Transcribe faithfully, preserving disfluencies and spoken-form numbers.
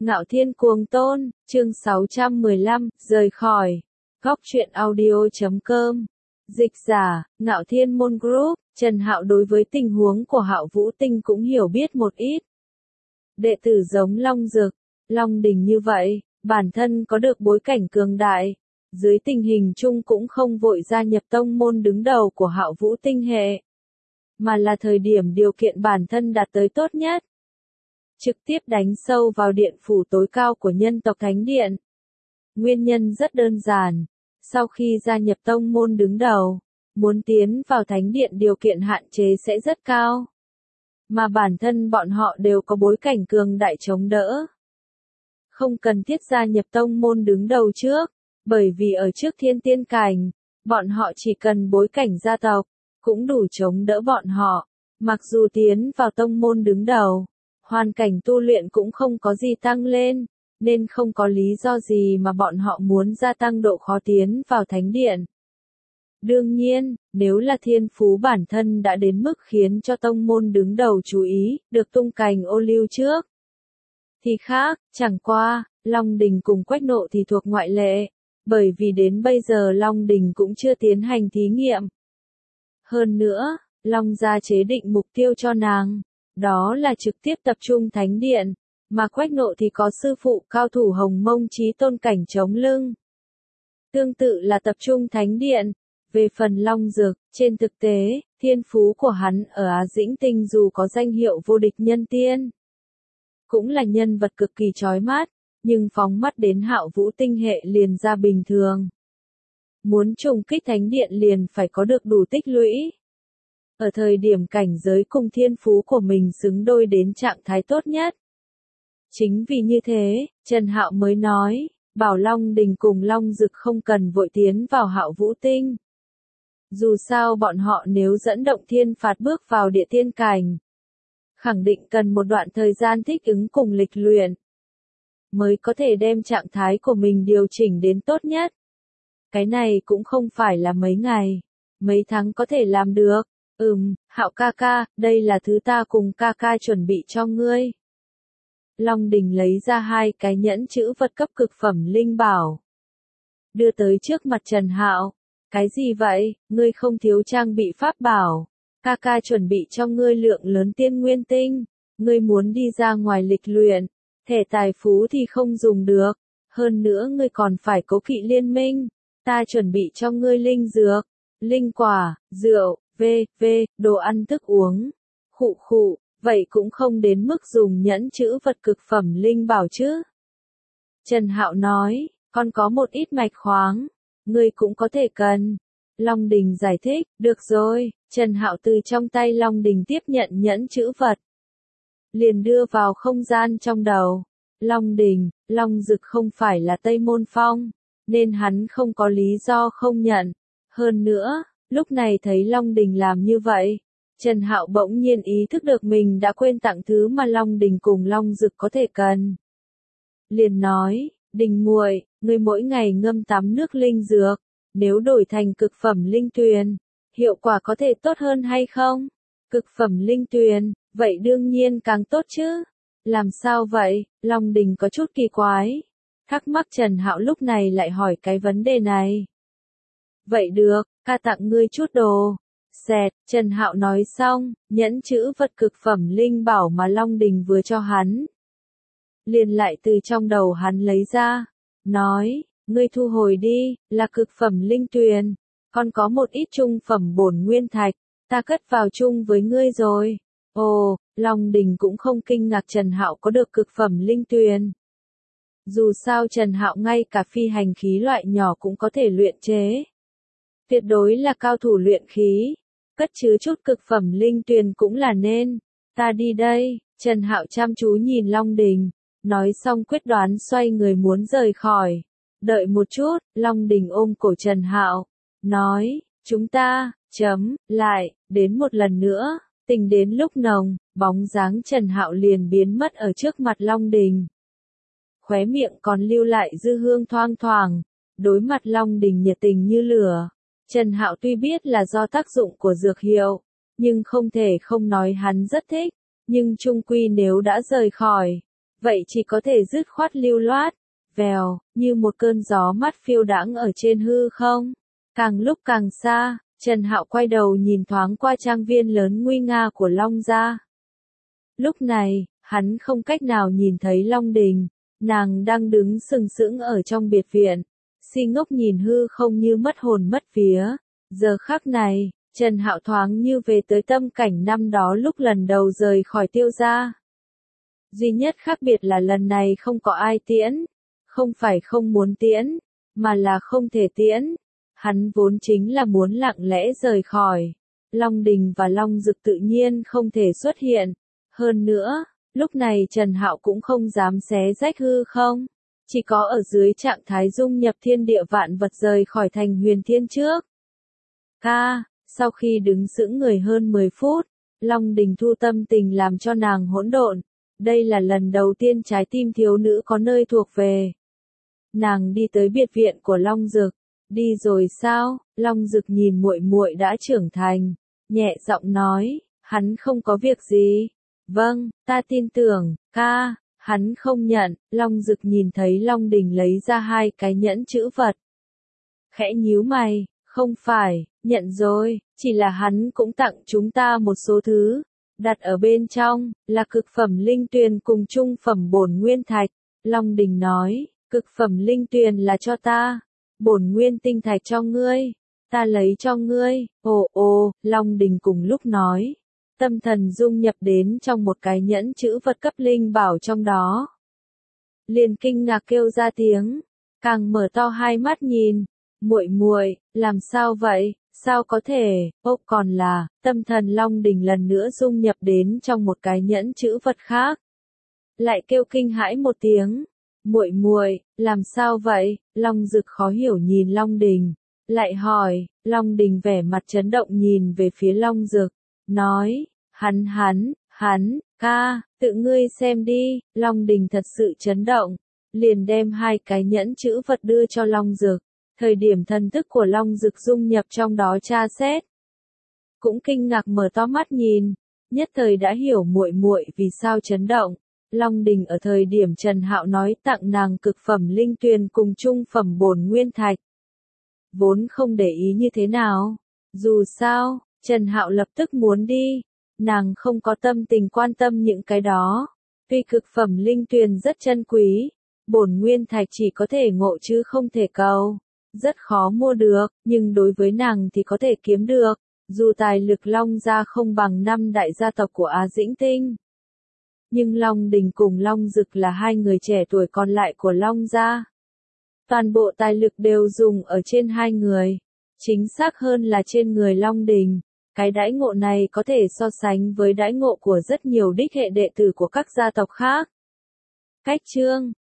Ngạo Thiên Cuồng Tôn, chương sáu trăm mười lăm, rời khỏi. Góc truyện audio chấm com. Dịch giả, Ngạo Thiên Môn Group. Trần Hạo đối với tình huống của Hạo Vũ Tinh cũng hiểu biết một ít. Đệ tử giống Long Dực, Long Đình như vậy, bản thân có được bối cảnh cường đại, dưới tình hình chung cũng không vội gia nhập tông môn đứng đầu của Hạo Vũ Tinh hệ, mà là thời điểm điều kiện bản thân đạt tới tốt nhất, trực tiếp đánh sâu vào điện phủ tối cao của nhân tộc Thánh Điện. Nguyên nhân rất đơn giản, sau khi gia nhập tông môn đứng đầu, muốn tiến vào Thánh Điện điều kiện hạn chế sẽ rất cao, mà bản thân bọn họ đều có bối cảnh cường đại chống đỡ. Không cần thiết gia nhập tông môn đứng đầu trước, bởi vì ở trước thiên tiên cảnh, bọn họ chỉ cần bối cảnh gia tộc, cũng đủ chống đỡ bọn họ, mặc dù tiến vào tông môn đứng đầu, hoàn cảnh tu luyện cũng không có gì tăng lên, nên không có lý do gì mà bọn họ muốn gia tăng độ khó tiến vào Thánh Điện. Đương nhiên, nếu là thiên phú bản thân đã đến mức khiến cho tông môn đứng đầu chú ý, được tung cành ô liu trước, thì khác, chẳng qua, Long Đình cùng Quách Nộ thì thuộc ngoại lệ, bởi vì đến bây giờ Long Đình cũng chưa tiến hành thí nghiệm. Hơn nữa, Long gia chế định mục tiêu cho nàng, đó là trực tiếp tập trung Thánh Điện, mà Quách Nộ thì có sư phụ cao thủ Hồng Mông Chí Tôn cảnh chống lưng. Tương tự là tập trung Thánh Điện. Về phần Long Dực, trên thực tế, thiên phú của hắn ở Á Dĩnh Tinh dù có danh hiệu vô địch nhân tiên, cũng là nhân vật cực kỳ chói mắt, nhưng phóng mắt đến Hạo Vũ Tinh hệ liền ra bình thường. Muốn trùng kích Thánh Điện liền phải có được đủ tích lũy. Ở thời điểm cảnh giới cùng thiên phú của mình xứng đôi đến trạng thái tốt nhất. Chính vì như thế, Trần Hạo mới nói, bảo Long Đình cùng Long Dực không cần vội tiến vào Hạo Vũ Tinh. Dù sao bọn họ nếu dẫn động thiên phạt bước vào địa tiên cảnh, khẳng định cần một đoạn thời gian thích ứng cùng lịch luyện, mới có thể đem trạng thái của mình điều chỉnh đến tốt nhất. Cái này cũng không phải là mấy ngày, mấy tháng có thể làm được. Ừm, Hạo ca ca, đây là thứ ta cùng ca ca chuẩn bị cho ngươi. Long Đình lấy ra hai cái nhẫn chữ vật cấp cực phẩm linh bảo, đưa tới trước mặt Trần Hạo. Cái gì vậy, ngươi không thiếu trang bị pháp bảo, ca ca chuẩn bị cho ngươi lượng lớn tiên nguyên tinh, ngươi muốn đi ra ngoài lịch luyện, thẻ tài phú thì không dùng được, hơn nữa ngươi còn phải cố kỵ liên minh, ta chuẩn bị cho ngươi linh dược, linh quả, rượu, vê, vê, đồ ăn thức uống, khụ khụ, vậy cũng không đến mức dùng nhẫn chữ vật cực phẩm linh bảo chứ. Trần Hạo nói, còn có một ít mạch khoáng, ngươi cũng có thể cần. Long Đình giải thích, được rồi, Trần Hạo từ trong tay Long Đình tiếp nhận nhẫn chữ vật, liền đưa vào không gian trong đầu. Long Đình, Long Dực không phải là Tây Môn Phong, nên hắn không có lý do không nhận. Hơn nữa, lúc này thấy Long Đình làm như vậy, Trần Hạo bỗng nhiên ý thức được mình đã quên tặng thứ mà Long Đình cùng Long Dực có thể cần. Liền nói, Đình muội, ngươi mỗi ngày ngâm tắm nước linh dược, nếu đổi thành cực phẩm linh tuyền, hiệu quả có thể tốt hơn hay không? Cực phẩm linh tuyền, vậy đương nhiên càng tốt chứ. Làm sao vậy? Long Đình có chút kỳ quái. Thắc mắc Trần Hạo lúc này lại hỏi cái vấn đề này. Vậy được, ca tặng ngươi chút đồ. Xẹt, Trần Hạo nói xong, nhẫn chữ vật cực phẩm linh bảo mà Long Đình vừa cho hắn, liền lại từ trong đầu hắn lấy ra, nói, ngươi thu hồi đi, là cực phẩm linh tuyền, còn có một ít trung phẩm bổn nguyên thạch, ta cất vào chung với ngươi rồi. Ồ, Long Đình cũng không kinh ngạc Trần Hạo có được cực phẩm linh tuyền. Dù sao Trần Hạo ngay cả phi hành khí loại nhỏ cũng có thể luyện chế. Tuyệt đối là cao thủ luyện khí, cất chứa chút cực phẩm linh tuyền cũng là nên. Ta đi đây, Trần Hạo chăm chú nhìn Long Đình, nói xong quyết đoán xoay người muốn rời khỏi. Đợi một chút, Long Đình ôm cổ Trần Hạo, nói, chúng ta, chấm, lại, đến một lần nữa. Tình đến lúc nồng, bóng dáng Trần Hạo liền biến mất ở trước mặt Long Đình. Khóe miệng còn lưu lại dư hương thoang thoảng, đối mặt Long Đình nhiệt tình như lửa. Trần Hạo tuy biết là do tác dụng của dược hiệu, nhưng không thể không nói hắn rất thích, nhưng chung quy nếu đã rời khỏi, vậy chỉ có thể dứt khoát lưu loát, vèo, như một cơn gió mát phiêu đãng ở trên hư không. Càng lúc càng xa, Trần Hạo quay đầu nhìn thoáng qua trang viên lớn nguy nga của Long gia. Lúc này, hắn không cách nào nhìn thấy Long Đình, nàng đang đứng sừng sững ở trong biệt viện, si ngốc nhìn hư không như mất hồn mất vía. Giờ khắc này, Trần Hạo thoáng như về tới tâm cảnh năm đó lúc lần đầu rời khỏi Tiêu gia. Duy nhất khác biệt là lần này không có ai tiễn, không phải không muốn tiễn, mà là không thể tiễn. Hắn vốn chính là muốn lặng lẽ rời khỏi. Long Đình và Long Dực tự nhiên không thể xuất hiện. Hơn nữa, lúc này Trần Hạo cũng không dám xé rách hư không. Chỉ có ở dưới trạng thái dung nhập thiên địa vạn vật rời khỏi thành huyền thiên trước. Ca, sau khi đứng sững người hơn mười phút, Long Đình thu tâm tình làm cho nàng hỗn độn. Đây là lần đầu tiên trái tim thiếu nữ có nơi thuộc về. Nàng đi tới biệt viện của Long Dực. Đi rồi sao? Long Dực nhìn muội muội đã trưởng thành, nhẹ giọng nói, hắn không có việc gì. Vâng, ta tin tưởng, ca. Hắn không nhận. Long Dực nhìn thấy Long Đình lấy ra hai cái nhẫn chữ vật. Khẽ nhíu mày, không phải, nhận rồi, chỉ là hắn cũng tặng chúng ta một số thứ. Đặt ở bên trong, là cực phẩm linh tuyền cùng trung phẩm bổn nguyên thạch. Long Đình nói, cực phẩm linh tuyền là cho ta. Bổn nguyên tinh thạch cho ngươi, ta lấy cho ngươi. Ồ ồ, Long Đình cùng lúc nói, tâm thần dung nhập đến trong một cái nhẫn chữ vật cấp linh bảo trong đó. Liền kinh ngạc kêu ra tiếng, càng mở to hai mắt nhìn, muội muội, làm sao vậy, sao có thể, ốc còn là, tâm thần Long Đình lần nữa dung nhập đến trong một cái nhẫn chữ vật khác. Lại kêu kinh hãi một tiếng. Muội muội, làm sao vậy? Long Dực khó hiểu nhìn Long Đình, lại hỏi. Long Đình vẻ mặt chấn động nhìn về phía Long Dực, nói, hắn hắn, hắn, ca, tự ngươi xem đi. Long Đình thật sự chấn động, liền đem hai cái nhẫn chữ vật đưa cho Long Dực. Thời điểm thần thức của Long Dực dung nhập trong đó tra xét, cũng kinh ngạc mở to mắt nhìn, nhất thời đã hiểu muội muội vì sao chấn động. Long Đình ở thời điểm Trần Hạo nói tặng nàng cực phẩm linh tuyền cùng trung phẩm bổn nguyên thạch, vốn không để ý như thế nào. Dù sao, Trần Hạo lập tức muốn đi, nàng không có tâm tình quan tâm những cái đó. Tuy cực phẩm linh tuyền rất chân quý, bổn nguyên thạch chỉ có thể ngộ chứ không thể cầu, rất khó mua được, nhưng đối với nàng thì có thể kiếm được, dù tài lực Long gia không bằng năm đại gia tộc của Á Dĩnh Tinh. Nhưng Long Đình cùng Long Dực là hai người trẻ tuổi còn lại của Long gia. Toàn bộ tài lực đều dùng ở trên hai người, chính xác hơn là trên người Long Đình. Cái đãi ngộ này có thể so sánh với đãi ngộ của rất nhiều đích hệ đệ tử của các gia tộc khác. Cách chương